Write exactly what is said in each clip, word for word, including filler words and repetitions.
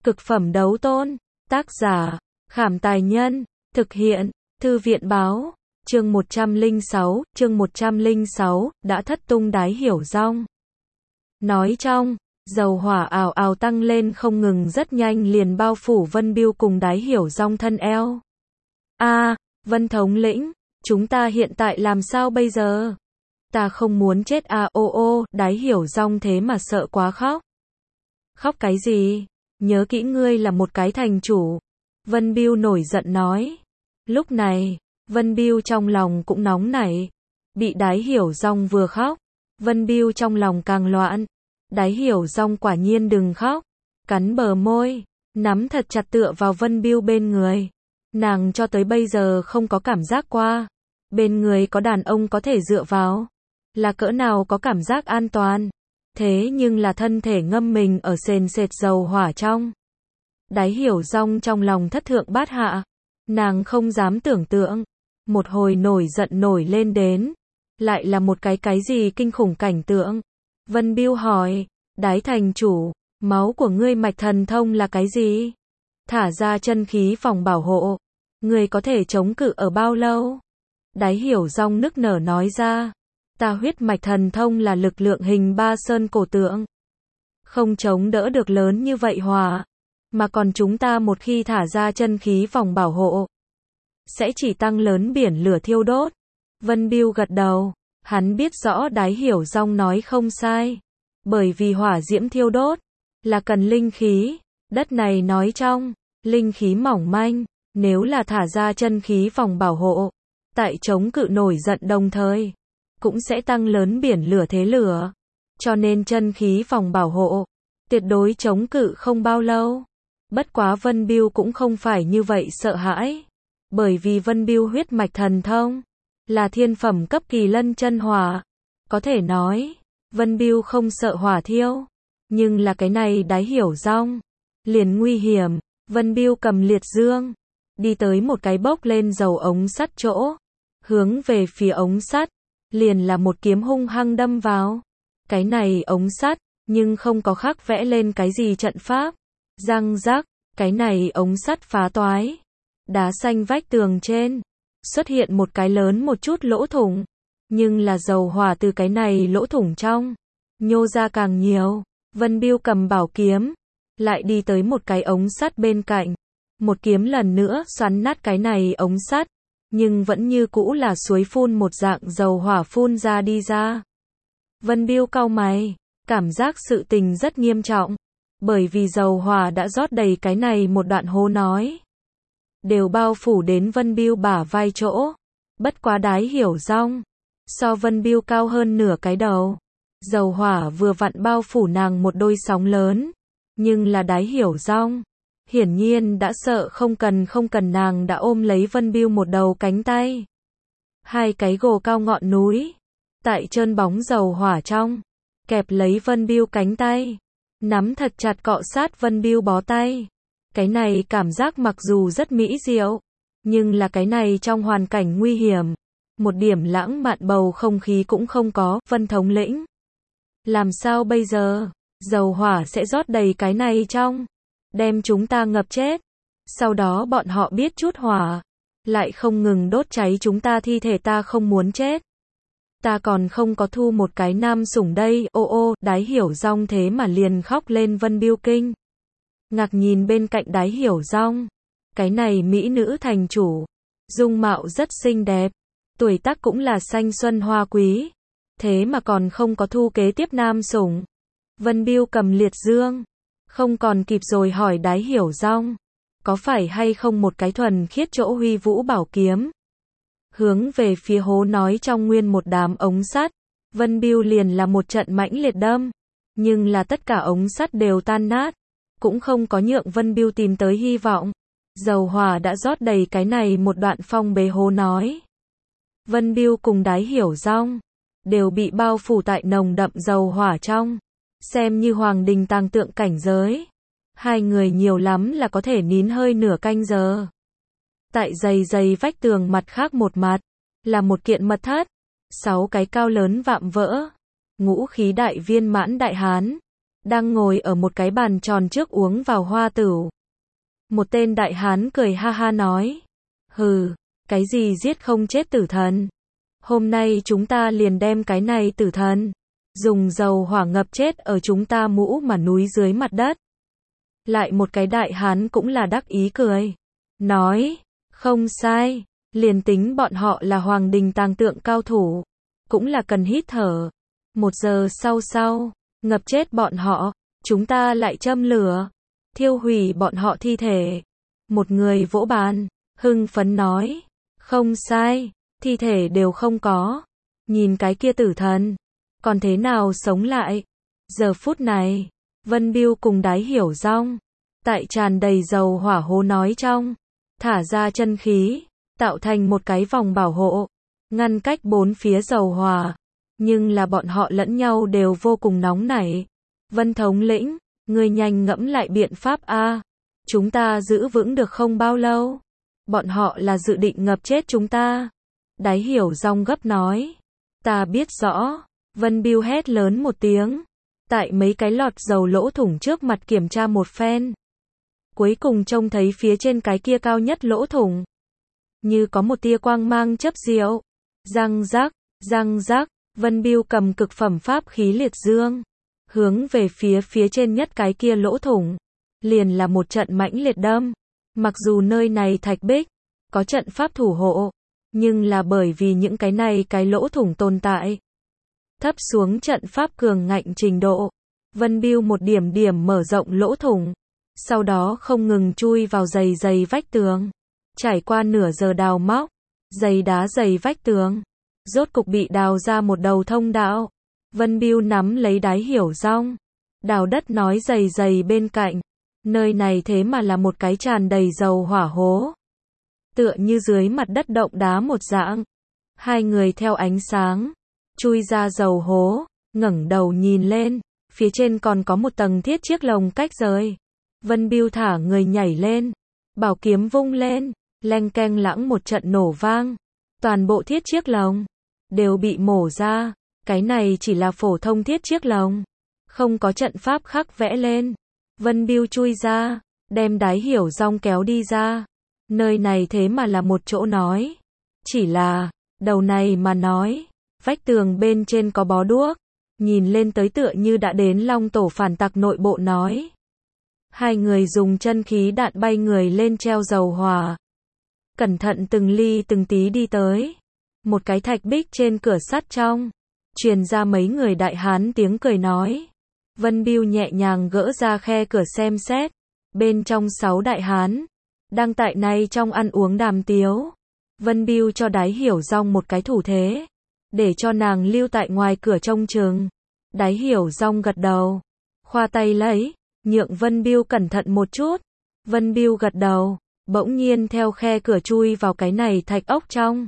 Cực phẩm đấu tôn. Tác giả, Khảm Tài Nhân. Thực hiện, Thư viện Báo. Chương một trăm lẻ sáu, chương một trăm lẻ sáu, đã thất tung đái hiểu rong. Nói trong, dầu hỏa ào ào tăng lên không ngừng rất nhanh liền bao phủ Vân Biêu cùng đái hiểu rong thân eo. A, Vân thống lĩnh, chúng ta hiện tại làm sao bây giờ? Ta không muốn chết à ô ô, đái hiểu rong thế mà sợ quá khóc. Khóc cái gì? Nhớ kỹ ngươi là một cái thành chủ. Vân Biêu nổi giận nói. Lúc này, Vân Biêu trong lòng cũng nóng nảy. Bị đái hiểu rong vừa khóc, Vân Biêu trong lòng càng loạn. Đái hiểu rong quả nhiên đừng khóc. Cắn bờ môi, nắm thật chặt tựa vào Vân Biêu bên người. Nàng cho tới bây giờ không có cảm giác qua. Bên người có đàn ông có thể dựa vào. Là cỡ nào có cảm giác an toàn. Thế nhưng là thân thể ngâm mình ở sền sệt dầu hỏa trong. Đái hiểu rong trong lòng thất thượng bát hạ. Nàng không dám tưởng tượng. Một hồi nổi giận nổi lên đến. Lại là một cái cái gì kinh khủng cảnh tượng. Vân Biêu hỏi. Đái thành chủ, máu của ngươi mạch thần thông là cái gì? Thả ra chân khí phòng bảo hộ. Ngươi có thể chống cự ở bao lâu? Đái hiểu rong nức nở nói ra. Ta huyết mạch thần thông là lực lượng hình ba sơn cổ tượng. Không chống đỡ được lớn như vậy hỏa. Mà còn chúng ta một khi thả ra chân khí phòng bảo hộ. Sẽ chỉ tăng lớn biển lửa thiêu đốt. Vân Biêu gật đầu. Hắn biết rõ đái hiểu rong nói không sai. Bởi vì hỏa diễm thiêu đốt. Là cần linh khí. Đất này nói trong. Linh khí mỏng manh. Nếu là thả ra chân khí phòng bảo hộ. Tại chống cự nổi giận đồng thời. Cũng sẽ tăng lớn biển lửa thế lửa. Cho nên chân khí phòng bảo hộ. Tuyệt đối chống cự không bao lâu. Bất quá Vân Biêu cũng không phải như vậy sợ hãi. Bởi vì Vân Biêu huyết mạch thần thông. Là thiên phẩm cấp kỳ lân chân hỏa. Có thể nói. Vân Biêu không sợ hỏa thiêu. Nhưng là cái này đái hiểu rong. Liền nguy hiểm. Vân Biêu cầm liệt dương. Đi tới một cái bốc lên dầu ống sắt chỗ. Hướng về phía ống sắt. Liền là một kiếm hung hăng đâm vào. Cái này ống sắt. Nhưng không có khắc vẽ lên cái gì trận pháp. Răng rắc. Cái này ống sắt phá toái. Đá xanh vách tường trên. Xuất hiện một cái lớn một chút lỗ thủng. Nhưng là dầu hỏa từ cái này lỗ thủng trong. Nhô ra càng nhiều. Vân Biêu cầm bảo kiếm. Lại đi tới một cái ống sắt bên cạnh. Một kiếm lần nữa xoắn nát cái này ống sắt. Nhưng vẫn như cũ là suối phun một dạng dầu hỏa phun ra đi ra. Vân Biêu cau mày. Cảm giác sự tình rất nghiêm trọng. Bởi vì dầu hỏa đã rót đầy cái này một đoạn hố nói. Đều bao phủ đến Vân Biêu bả vai chỗ. Bất quá đái hiểu rong. So Vân Biêu cao hơn nửa cái đầu. Dầu hỏa vừa vặn bao phủ nàng một đôi sóng lớn. Nhưng là đái hiểu rong. Hiển nhiên đã sợ không cần không cần nàng đã ôm lấy Vân Biêu một đầu cánh tay. Hai cái gồ cao ngọn núi. Tại trơn bóng dầu hỏa trong. Kẹp lấy Vân Biêu cánh tay. Nắm thật chặt cọ sát Vân Biêu bó tay. Cái này cảm giác mặc dù rất mỹ diệu. Nhưng là cái này trong hoàn cảnh nguy hiểm. Một điểm lãng mạn bầu không khí cũng không có. Vân thống lĩnh. Làm sao bây giờ? Dầu hỏa sẽ rót đầy cái này trong. Đem chúng ta ngập chết. Sau đó bọn họ biết chút hỏa. Lại không ngừng đốt cháy chúng ta thi thể ta không muốn chết. Ta còn không có thu một cái nam sủng đây. Ô ô, đái hiểu rong thế mà liền khóc lên. Vân Biêu kinh. Ngạc nhìn bên cạnh đái hiểu rong. Cái này mỹ nữ thành chủ. Dung mạo rất xinh đẹp. Tuổi tác cũng là xanh xuân hoa quý. Thế mà còn không có thu kế tiếp nam sủng. Vân Biêu cầm liệt dương. Không còn kịp rồi hỏi đái hiểu rong. Có phải hay không một cái thuần khiết chỗ huy vũ bảo kiếm. Hướng về phía hố nói trong nguyên một đám ống sắt. Vân Biêu liền là một trận mãnh liệt đâm. Nhưng là tất cả ống sắt đều tan nát. Cũng không có nhượng Vân Biêu tìm tới hy vọng. Dầu hỏa đã rót đầy cái này một đoạn phong bế hố nói. Vân Biêu cùng đái hiểu rong. Đều bị bao phủ tại nồng đậm dầu hỏa trong. Xem như hoàng đình tàng tượng cảnh giới. Hai người nhiều lắm là có thể nín hơi nửa canh giờ. Tại dày dày vách tường mặt khác một mặt. Là một kiện mật thất. Sáu cái cao lớn vạm vỡ. Ngũ khí đại viên mãn đại hán. đang ngồi ở một cái bàn tròn trước uống vào hoa tửu. Một tên đại hán cười ha ha nói, hừ, cái gì giết không chết tử thần. Hôm nay chúng ta liền đem cái này tử thần, dùng dầu hỏa ngập chết ở chúng ta mũ mà núi dưới mặt đất. Lại một cái đại hán cũng là đắc ý cười, nói, không sai, liền tính bọn họ là hoàng đình tàng tượng cao thủ, cũng là cần hít thở. Một giờ sau sau, ngập chết bọn họ, chúng ta lại châm lửa, thiêu hủy bọn họ thi thể. Một người vỗ bàn, hưng phấn nói, không sai, thi thể đều không có. Nhìn cái kia tử thần, còn thế nào sống lại. Giờ phút này, Vân Biêu cùng Đái Hiểu Rong, tại tràn đầy dầu hỏa hố nói trong, thả ra chân khí, tạo thành một cái vòng bảo hộ, ngăn cách bốn phía dầu hỏa. Nhưng là bọn họ lẫn nhau đều vô cùng nóng nảy. Vân thống lĩnh, ngươi nhanh ngẫm lại biện pháp a. Chúng ta giữ vững được không bao lâu. Bọn họ là dự định ngập chết chúng ta. Đái Hiểu Rong gấp nói. Ta biết rõ. Vân Biêu hét lớn một tiếng. Tại mấy cái lọt dầu lỗ thủng trước mặt kiểm tra một phen. Cuối cùng trông thấy phía trên cái kia cao nhất lỗ thủng. Như có một tia quang mang chấp diệu. Răng rắc, răng rắc. Vân Biêu cầm cực phẩm pháp khí liệt dương, hướng về phía phía trên nhất cái kia lỗ thủng, liền là một trận mãnh liệt đâm. Mặc dù nơi này thạch bích, có trận pháp thủ hộ, nhưng là bởi vì những cái này cái lỗ thủng tồn tại, thấp xuống trận pháp cường ngạnh trình độ. Vân Biêu một điểm điểm mở rộng lỗ thủng, sau đó không ngừng chui vào dày dày vách tường, trải qua nửa giờ đào móc, dày đá dày vách tường. Rốt cục bị đào ra một đầu thông đạo. Vân Biêu nắm lấy Đái Hiểu Rong, đào đất nói dày dày bên cạnh. Nơi này thế mà là một cái tràn đầy dầu hỏa hố. Tựa như dưới mặt đất động đá một dạng. Hai người theo ánh sáng, chui ra dầu hố, ngẩng đầu nhìn lên. Phía trên còn có một tầng thiết chiếc lồng cách rời. Vân Biêu thả người nhảy lên. Bảo kiếm vung lên, leng keng lãng một trận nổ vang. Toàn bộ thiết chiếc lồng đều bị mổ ra. Cái này chỉ là phổ thông thiết chiếc lồng, không có trận pháp khắc vẽ lên. Vân Biêu chui ra, đem Đái Hiểu Rong kéo đi ra. Nơi này thế mà là một chỗ nói. Chỉ là, đầu này mà nói, vách tường bên trên có bó đuốc, nhìn lên tới tựa như đã đến Long Tổ phản tặc nội bộ nói. Hai người dùng chân khí đạn bay người lên treo dầu hỏa. Cẩn thận từng ly từng tí đi tới. Một cái thạch bích trên cửa sắt trong, truyền ra mấy người đại hán tiếng cười nói. Vân Biêu nhẹ nhàng gỡ ra khe cửa xem xét. Bên trong sáu đại hán, đang tại này trong ăn uống đàm tiếu. Vân Biêu cho Đái Hiểu Rong một cái thủ thế, để cho nàng lưu tại ngoài cửa trông chừng. Đái Hiểu Rong gật đầu, khoa tay lấy, nhượng Vân Biêu cẩn thận một chút. Vân Biêu gật đầu, bỗng nhiên theo khe cửa chui vào cái này thạch ốc trong.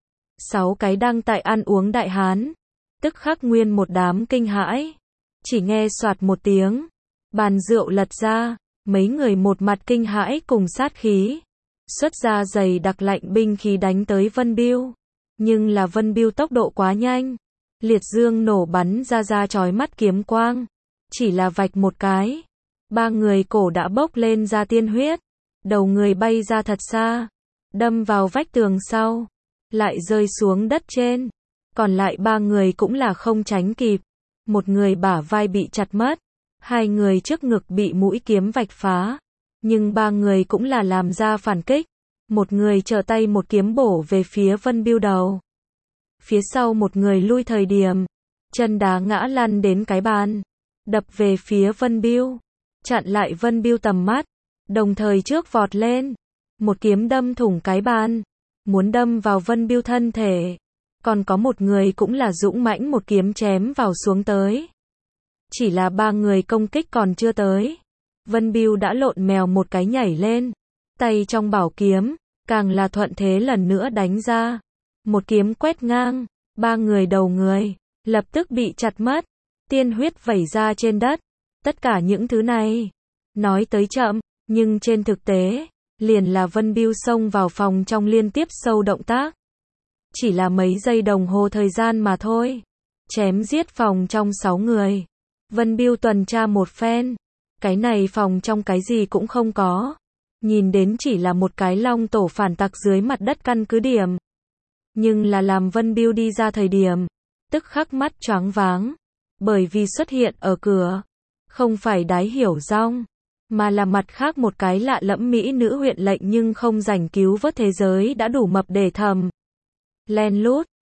Sáu cái đang tại ăn uống đại hán, tức khắc nguyên một đám kinh hãi. Chỉ nghe soạt một tiếng, bàn rượu lật ra, mấy người một mặt kinh hãi cùng sát khí, xuất ra dày đặc lạnh binh khí đánh tới Vân Biêu. Nhưng là Vân Biêu tốc độ quá nhanh, liệt dương nổ bắn ra ra chói mắt kiếm quang, chỉ là vạch một cái, ba người cổ đã bốc lên ra tiên huyết, đầu người bay ra thật xa, đâm vào vách tường sau, lại rơi xuống đất trên. Còn lại ba người cũng là không tránh kịp, một người bả vai bị chặt mất, hai người trước ngực bị mũi kiếm vạch phá, nhưng ba người cũng là làm ra phản kích, một người trở tay một kiếm bổ về phía Vân Biêu đầu. Phía sau một người lui thời điểm, chân đá ngã lăn đến cái bàn, đập về phía Vân Biêu, chặn lại Vân Biêu tầm mắt, đồng thời trước vọt lên, một kiếm đâm thủng cái bàn, muốn đâm vào Vân Biêu thân thể. Còn có một người cũng là dũng mãnh một kiếm chém vào xuống tới. Chỉ là ba người công kích còn chưa tới, Vân Biêu đã lộn mèo một cái nhảy lên, tay trong bảo kiếm, càng là thuận thế lần nữa đánh ra. Một kiếm quét ngang, ba người đầu người, lập tức bị chặt mất, tiên huyết vẩy ra trên đất. Tất cả những thứ này, nói tới chậm, nhưng trên thực tế, liền là Vân Biêu xông vào phòng trong liên tiếp sâu động tác. Chỉ là mấy giây đồng hồ thời gian mà thôi, chém giết phòng trong sáu người. Vân Biêu tuần tra một phen. Cái này phòng trong cái gì cũng không có. Nhìn đến chỉ là một cái long tổ phản tặc dưới mặt đất căn cứ điểm. Nhưng là làm Vân Biêu đi ra thời điểm, tức khắc mắt choáng váng. Bởi vì xuất hiện ở cửa, không phải Đái Hiểu Rong, mà là mặt khác một cái lạ lẫm mỹ nữ huyện lệnh nhưng không rảnh cứu vớt thế giới đã đủ mập để thầm. Len lút,